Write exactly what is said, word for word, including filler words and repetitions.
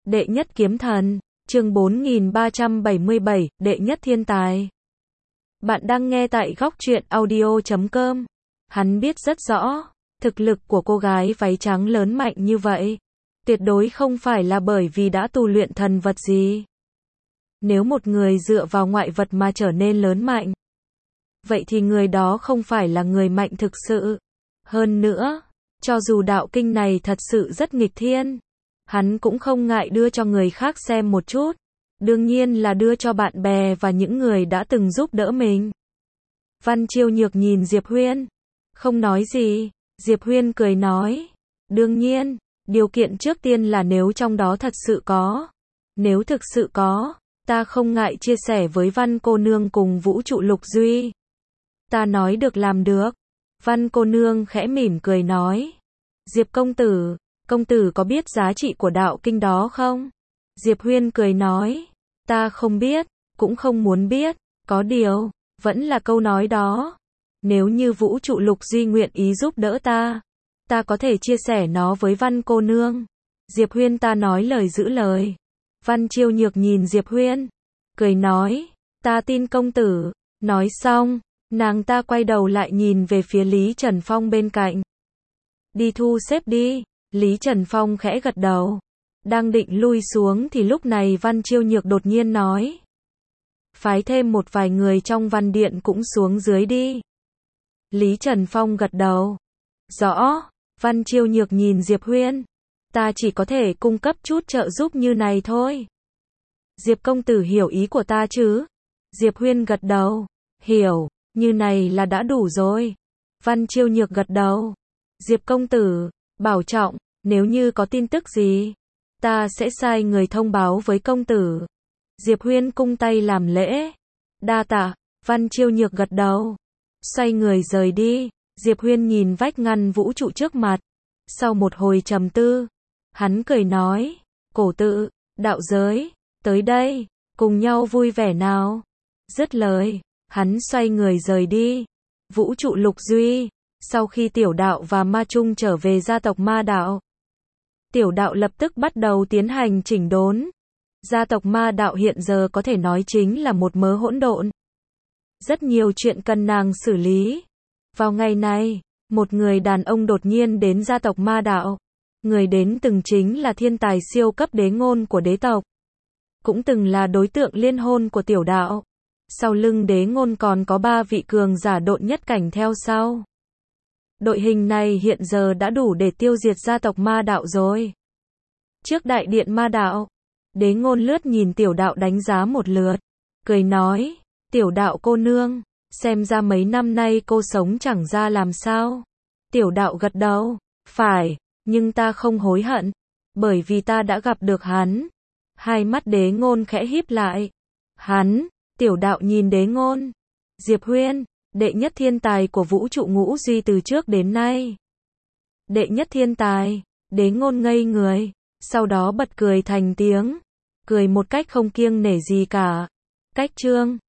Đệ nhất kiếm thần, chương bốn nghìn ba trăm bảy mươi bảy, đệ nhất thiên tài. Bạn đang nghe tại góc truyện audio chấm com. Hắn biết rất rõ, thực lực của cô gái váy trắng lớn mạnh như vậy, tuyệt đối không phải là bởi vì đã tu luyện thần vật gì. Nếu một người dựa vào ngoại vật mà trở nên lớn mạnh, vậy thì người đó không phải là người mạnh thực sự. Hơn nữa, cho dù đạo kinh này thật sự rất nghịch thiên, hắn cũng không ngại đưa cho người khác xem một chút. Đương nhiên là đưa cho bạn bè và những người đã từng giúp đỡ mình. Văn Chiêu Nhược nhìn Diệp Huyên, không nói gì. Diệp Huyên cười nói, đương nhiên, điều kiện trước tiên là nếu trong đó thật sự có. Nếu thực sự có, ta không ngại chia sẻ với Văn cô nương cùng Vũ trụ Lục Duy. Ta nói được làm được. Văn cô nương khẽ mỉm cười nói, Diệp công tử, công tử có biết giá trị của đạo kinh đó không? Diệp Huyên cười nói, ta không biết, cũng không muốn biết, có điều, vẫn là câu nói đó. Nếu như Vũ trụ Lục Duy nguyện ý giúp đỡ ta, ta có thể chia sẻ nó với Văn cô nương. Diệp Huyên ta nói lời giữ lời. Văn Chiêu Nhược nhìn Diệp Huyên, cười nói, ta tin công tử. Nói xong, nàng ta quay đầu lại nhìn về phía Lý Trần Phong bên cạnh. Đi thu xếp đi. Lý Trần Phong khẽ gật đầu. Đang định lui xuống thì lúc này Văn Chiêu Nhược đột nhiên nói, phái thêm một vài người trong văn điện cũng xuống dưới đi. Lý Trần Phong gật đầu. Rõ. Văn Chiêu Nhược nhìn Diệp Huyên, ta chỉ có thể cung cấp chút trợ giúp như này thôi. Diệp công tử hiểu ý của ta chứ? Diệp Huyên gật đầu. Hiểu, như này là đã đủ rồi. Văn Chiêu Nhược gật đầu. Diệp công tử, bảo trọng, nếu như có tin tức gì, ta sẽ sai người thông báo với công tử. Diệp Huyên cung tay làm lễ. Đa tạ. Văn Chiêu Nhược gật đầu. Xoay người rời đi. Diệp Huyên nhìn vách ngăn vũ trụ trước mặt. Sau một hồi trầm tư, hắn cười nói, cổ tự, đạo giới, tới đây, cùng nhau vui vẻ nào. Dứt lời, hắn xoay người rời đi. Vũ trụ Lục Duy. Sau khi tiểu đạo và ma trung trở về gia tộc ma đạo, tiểu đạo lập tức bắt đầu tiến hành chỉnh đốn. Gia tộc ma đạo hiện giờ có thể nói chính là một mớ hỗn độn. Rất nhiều chuyện cần nàng xử lý. Vào ngày này, một người đàn ông đột nhiên đến gia tộc ma đạo. Người đến từng chính là thiên tài siêu cấp đế ngôn của đế tộc. Cũng từng là đối tượng liên hôn của tiểu đạo. Sau lưng đế ngôn còn có ba vị cường giả độn nhất cảnh theo sau. Đội hình này hiện giờ đã đủ để tiêu diệt gia tộc ma đạo rồi. Trước đại điện ma đạo, đế ngôn lướt nhìn tiểu đạo đánh giá một lượt, cười nói, tiểu đạo cô nương, xem ra mấy năm nay cô sống chẳng ra làm sao. Tiểu đạo gật đầu, phải, nhưng ta không hối hận, bởi vì ta đã gặp được hắn. Hai mắt đế ngôn khẽ híp lại. Hắn, tiểu đạo nhìn đế ngôn. Diệp Huyên, đệ nhất thiên tài của vũ trụ ngũ duy từ trước đến nay. Đệ nhất thiên tài, đế ngôn ngây người, sau đó bật cười thành tiếng. Cười một cách không kiêng nể gì cả. Cách chương